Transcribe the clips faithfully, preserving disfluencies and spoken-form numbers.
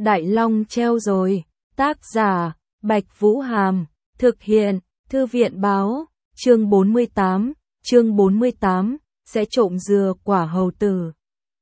Đại Long treo rồi. Tác giả, Bạch Vũ Hàm. Thực hiện, Thư viện Báo. Chương bốn mươi tám. Chương bốn mươi tám. Sẽ trộm dừa quả hầu tử.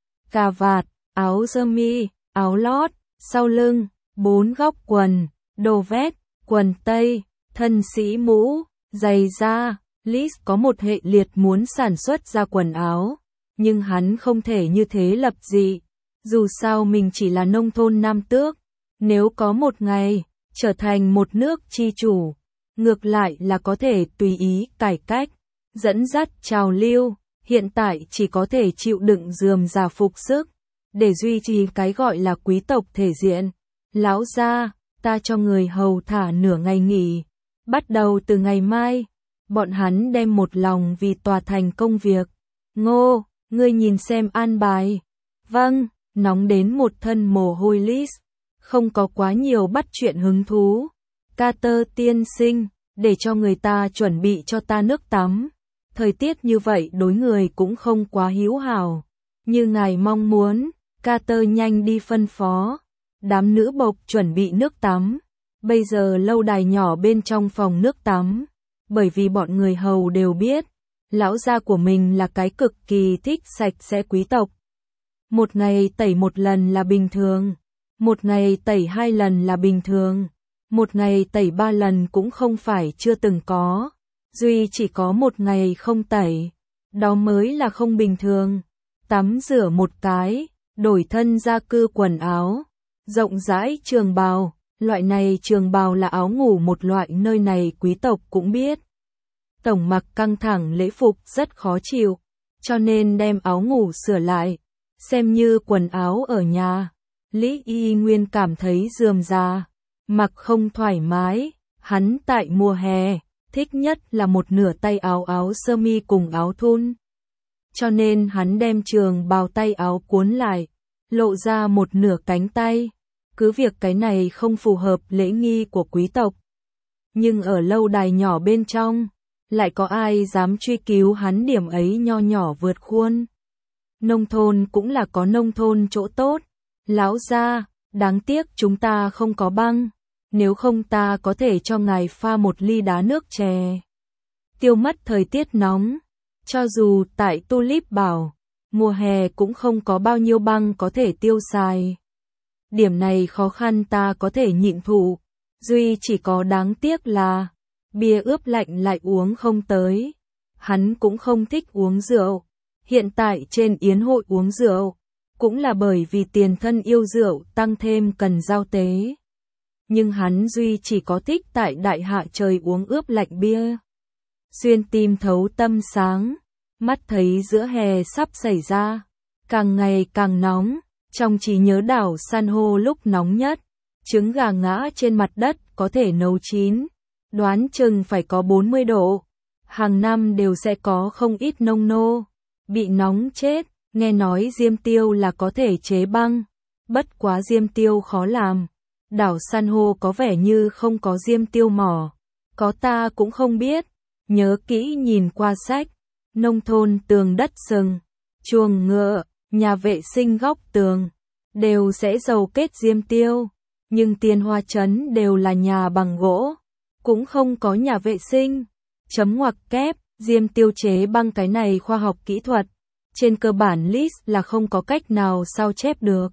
Cà vạt, áo sơ mi, áo lót, sau lưng, bốn góc quần, đồ vest, quần tây, thân sĩ mũ, giày da. Liz có một hệ liệt muốn sản xuất ra quần áo, nhưng hắn không thể như thế lập dị. Dù sao mình chỉ là nông thôn Nam Tước, nếu có một ngày trở thành một nước chi chủ, ngược lại là có thể tùy ý cải cách, dẫn dắt trào lưu. Hiện tại chỉ có thể chịu đựng rườm rà phục sức để duy trì cái gọi là quý tộc thể diện. Lão gia, ta cho người hầu thả nửa ngày nghỉ, bắt đầu từ ngày mai. Bọn hắn đem một lòng vì tòa thành công việc. Ngô, ngươi nhìn xem an bài. Vâng, nóng đến một thân mồ hôi. Liz không có quá nhiều bắt chuyện hứng thú. Carter tiên sinh, để cho người ta chuẩn bị cho ta nước tắm. Thời tiết như vậy đối người cũng không quá hữu hảo. Như ngài mong muốn, Carter nhanh đi phân phó. Đám nữ bộc chuẩn bị nước tắm. Bây giờ lâu đài nhỏ bên trong phòng nước tắm, bởi vì bọn người hầu đều biết, lão gia của mình là cái cực kỳ thích sạch sẽ quý tộc. Một ngày tẩy một lần là bình thường, một ngày tẩy hai lần là bình thường, một ngày tẩy ba lần cũng không phải chưa từng có. Duy chỉ có một ngày không tẩy, đó mới là không bình thường. Tắm rửa một cái, đổi thân gia cư quần áo, rộng rãi trường bào. Loại này trường bào là áo ngủ một loại nơi này quý tộc cũng biết. Tổng mặc căng thẳng lễ phục rất khó chịu, cho nên đem áo ngủ sửa lại, xem như quần áo ở nhà. Lý Y Nguyên cảm thấy rườm rà, mặc không thoải mái. Hắn tại mùa hè, thích nhất là một nửa tay áo áo sơ mi cùng áo thun. Cho nên hắn đem trường bào tay áo cuốn lại, lộ ra một nửa cánh tay. Cứ việc cái này không phù hợp lễ nghi của quý tộc, nhưng ở lâu đài nhỏ bên trong, lại có ai dám truy cứu hắn điểm ấy nho nhỏ vượt khuôn. Nông thôn cũng là có nông thôn chỗ tốt. Lão gia, đáng tiếc chúng ta không có băng, nếu không ta có thể cho ngài pha một ly đá nước chè. Tiêu mất thời tiết nóng, cho dù tại Tulip Bảo, mùa hè cũng không có bao nhiêu băng có thể tiêu xài. Điểm này khó khăn ta có thể nhịn thụ, duy chỉ có đáng tiếc là bia ướp lạnh lại uống không tới. Hắn cũng không thích uống rượu, hiện tại trên yến hội uống rượu, cũng là bởi vì tiền thân yêu rượu tăng thêm cần giao tế. Nhưng hắn duy chỉ có thích tại đại hạ trời uống ướp lạnh bia. Xuyên tim thấu tâm sáng, mắt thấy giữa hè sắp xảy ra, càng ngày càng nóng. Trong trí nhớ đảo san hô lúc nóng nhất, trứng gà ngã trên mặt đất có thể nấu chín, đoán chừng phải có bốn mươi độ. Hàng năm đều sẽ có không ít nông nô bị nóng chết. Nghe nói diêm tiêu là có thể chế băng, bất quá diêm tiêu khó làm. Đảo san hô có vẻ như không có diêm tiêu mỏ, có ta cũng không biết. Nhớ kỹ nhìn qua sách, nông thôn tường đất sừng, chuồng ngựa, nhà vệ sinh góc tường đều sẽ dầu kết diêm tiêu, nhưng Tiên Hoa trấn đều là nhà bằng gỗ, cũng không có nhà vệ sinh. Chấm ngoặc kép, diêm tiêu chế băng cái này khoa học kỹ thuật, trên cơ bản Liz là không có cách nào sao chép được.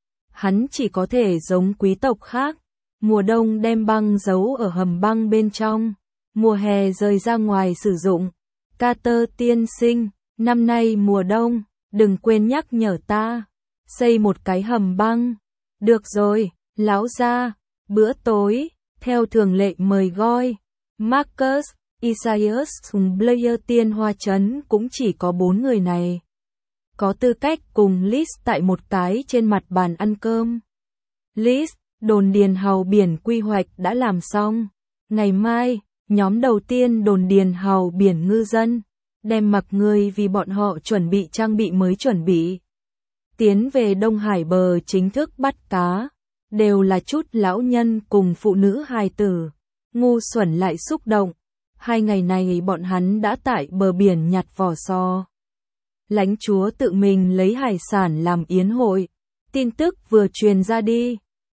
Hắn chỉ có thể giống quý tộc khác, mùa đông đem băng giấu ở hầm băng bên trong, mùa hè rời ra ngoài sử dụng. Carter tiên sinh, năm nay mùa đông, đừng quên nhắc nhở ta, xây một cái hầm băng. Được rồi, lão gia. Bữa tối, theo thường lệ mời Goy, Marcus, Isaias cùng Blair. Tiên Hoa trấn cũng chỉ có bốn người này có tư cách cùng Liz tại một cái trên mặt bàn ăn cơm. Liz, đồn điền hào biển quy hoạch đã làm xong. Ngày mai, nhóm đầu tiên đồn điền hào biển ngư dân đem mặc người vì bọn họ chuẩn bị trang bị mới chuẩn bị. Tiến về Đông Hải bờ chính thức bắt cá, đều là chút lão nhân cùng phụ nữ hài tử, ngu xuẩn lại xúc động. Hai ngày này bọn hắn đã tại bờ biển nhặt vỏ sò. Lãnh chúa tự mình lấy hải sản làm yến hội. Tin tức vừa truyền ra đi,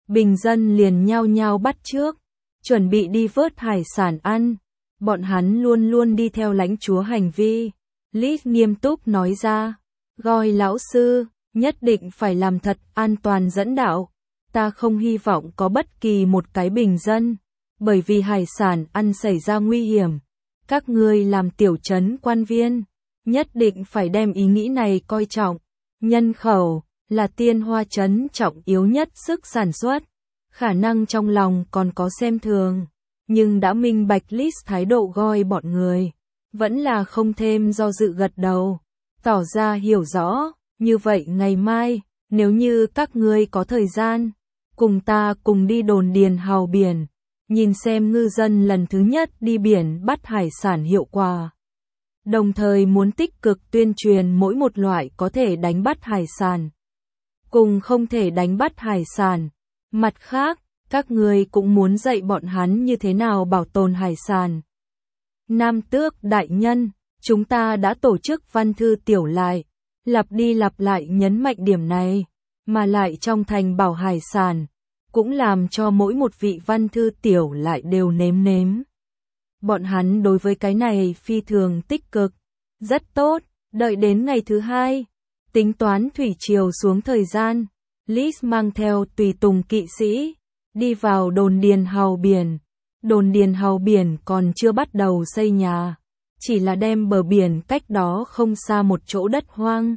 bình dân liền nhao nhao bắt chước, chuẩn bị đi vớt hải sản ăn. Bọn hắn luôn luôn đi theo lãnh chúa hành vi. Lys nghiêm túc nói ra, Goi lão sư, nhất định phải làm thật an toàn dẫn đạo. Ta không hy vọng có bất kỳ một cái bình dân, bởi vì hải sản ăn xảy ra nguy hiểm. Các ngươi làm tiểu trấn quan viên, nhất định phải đem ý nghĩ này coi trọng. Nhân khẩu là Tiên Hoa trấn trọng yếu nhất sức sản xuất. Khả năng trong lòng còn có xem thường, nhưng đã minh bạch Lys thái độ Goi bọn người, vẫn là không thêm do dự gật đầu, tỏ ra hiểu rõ. Như vậy ngày mai, nếu như các ngươi có thời gian, cùng ta cùng đi đồn điền hào biển, nhìn xem ngư dân lần thứ nhất đi biển bắt hải sản hiệu quả. Đồng thời muốn tích cực tuyên truyền mỗi một loại có thể đánh bắt hải sản, cùng không thể đánh bắt hải sản. Mặt khác, các ngươi cũng muốn dạy bọn hắn như thế nào bảo tồn hải sản. Nam Tước đại nhân, chúng ta đã tổ chức văn thư tiểu lại, lặp đi lặp lại nhấn mạnh điểm này, mà lại trong thành bảo hải sản, cũng làm cho mỗi một vị văn thư tiểu lại đều nếm nếm. Bọn hắn đối với cái này phi thường tích cực, rất tốt. Đợi đến ngày thứ hai, tính toán thủy triều xuống thời gian, Lys mang theo tùy tùng kỵ sĩ, đi vào đồn điền hào biển. Đồn điền hào biển còn chưa bắt đầu xây nhà, chỉ là đem bờ biển cách đó không xa một chỗ đất hoang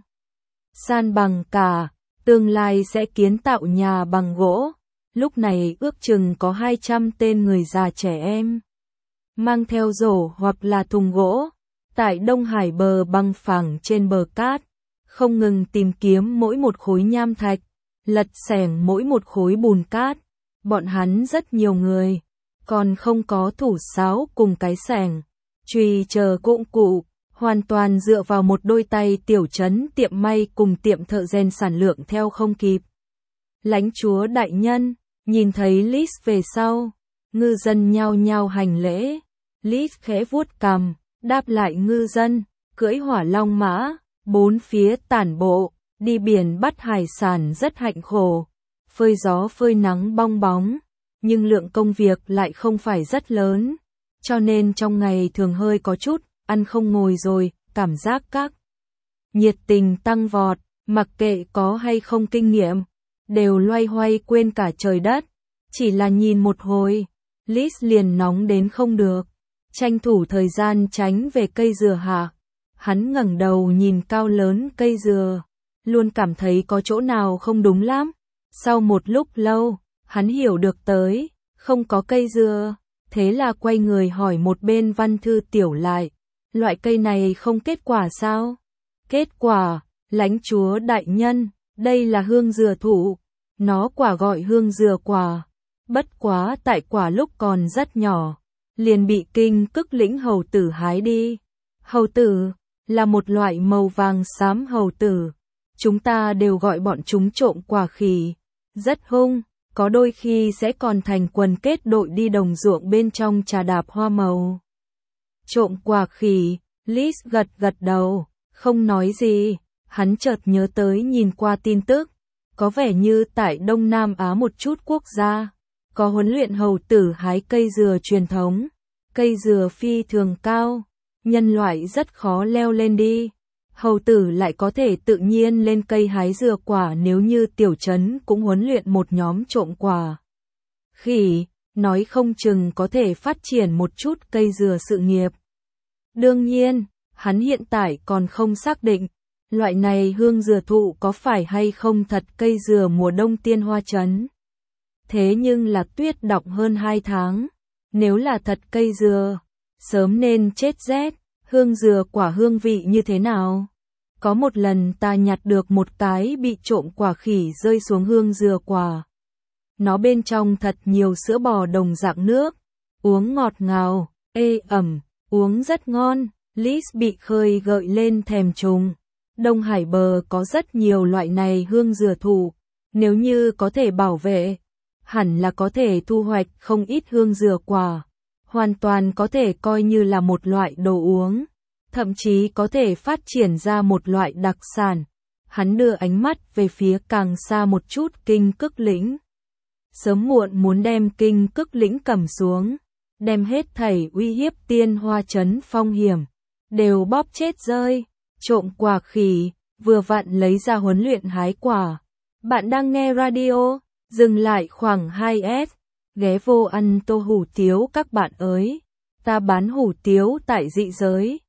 san bằng cả, tương lai sẽ kiến tạo nhà bằng gỗ. Lúc này ước chừng có hai trăm tên người già trẻ em, mang theo rổ hoặc là thùng gỗ, tại Đông Hải bờ bằng phẳng trên bờ cát, không ngừng tìm kiếm mỗi một khối nham thạch, lật xẻng mỗi một khối bùn cát. Bọn hắn rất nhiều người, còn không có thủ sáo cùng cái xẻng, chùy chờ dụng cụ, hoàn toàn dựa vào một đôi tay tiểu trấn tiệm may cùng tiệm thợ rèn sản lượng theo không kịp. Lãnh chúa đại nhân, nhìn thấy Lys về sau, ngư dân nhao nhao hành lễ. Lys khẽ vuốt cằm, đáp lại ngư dân, cưỡi hỏa long mã, bốn phía tản bộ, đi biển bắt hải sản rất hạnh khổ, phơi gió phơi nắng bong bóng, nhưng lượng công việc lại không phải rất lớn, cho nên trong ngày thường hơi có chút ăn không ngồi rồi, cảm giác các nhiệt tình tăng vọt, mặc kệ có hay không kinh nghiệm, đều loay hoay quên cả trời đất. Chỉ là nhìn một hồi, Lys liền nóng đến không được, tranh thủ thời gian tránh về cây dừa hạ. Hắn ngẩng đầu nhìn cao lớn cây dừa, luôn cảm thấy có chỗ nào không đúng lắm. Sau một lúc lâu, hắn hiểu được tới, không có cây dừa, thế là quay người hỏi một bên văn thư tiểu lại, loại cây này không kết quả sao? Kết quả, lãnh chúa đại nhân, đây là hương dừa thụ, nó quả gọi hương dừa quả, bất quá tại quả lúc còn rất nhỏ, liền bị Kinh Cức lĩnh hầu tử hái đi. Hầu tử là một loại màu vàng xám hầu tử, chúng ta đều gọi bọn chúng trộm quả khỉ, rất hung, có đôi khi sẽ còn thành quần kết đội đi đồng ruộng bên trong trà đạp hoa màu. Trộm quả khỉ, Lys gật gật đầu, không nói gì. Hắn chợt nhớ tới nhìn qua tin tức, có vẻ như tại Đông Nam Á một chút quốc gia, có huấn luyện hầu tử hái cây dừa truyền thống. Cây dừa phi thường cao, nhân loại rất khó leo lên đi. Hầu tử lại có thể tự nhiên lên cây hái dừa quả, nếu như tiểu trấn cũng huấn luyện một nhóm trộm quả khỉ, nói không chừng có thể phát triển một chút cây dừa sự nghiệp. Đương nhiên, hắn hiện tại còn không xác định, loại này hương dừa thụ có phải hay không thật cây dừa mùa đông Tiên Hoa trấn. Thế nhưng là tuyết đọng hơn hai tháng, nếu là thật cây dừa, sớm nên chết rét. Hương dừa quả hương vị như thế nào? Có một lần ta nhặt được một cái bị trộm quả khỉ rơi xuống hương dừa quả. Nó bên trong thật nhiều sữa bò đồng dạng nước, uống ngọt ngào, ê ẩm, uống rất ngon. Lys bị khơi gợi lên thèm trùng. Đông Hải bờ có rất nhiều loại này hương dừa thụ, nếu như có thể bảo vệ, hẳn là có thể thu hoạch không ít hương dừa quả. Hoàn toàn có thể coi như là một loại đồ uống, thậm chí có thể phát triển ra một loại đặc sản. Hắn đưa ánh mắt về phía càng xa một chút Kinh Cức lĩnh. sớm muộn muốn đem kinh cức lĩnh cầm xuống, đem hết thảy uy hiếp tiên hoa trấn phong hiểm, đều bóp chết rơi, trộm quả khỉ, vừa vặn lấy ra huấn luyện hái quả. Bạn đang nghe radio, dừng lại khoảng hai s, ghé vô ăn tô hủ tiếu các bạn ơi, ta bán hủ tiếu tại dị giới.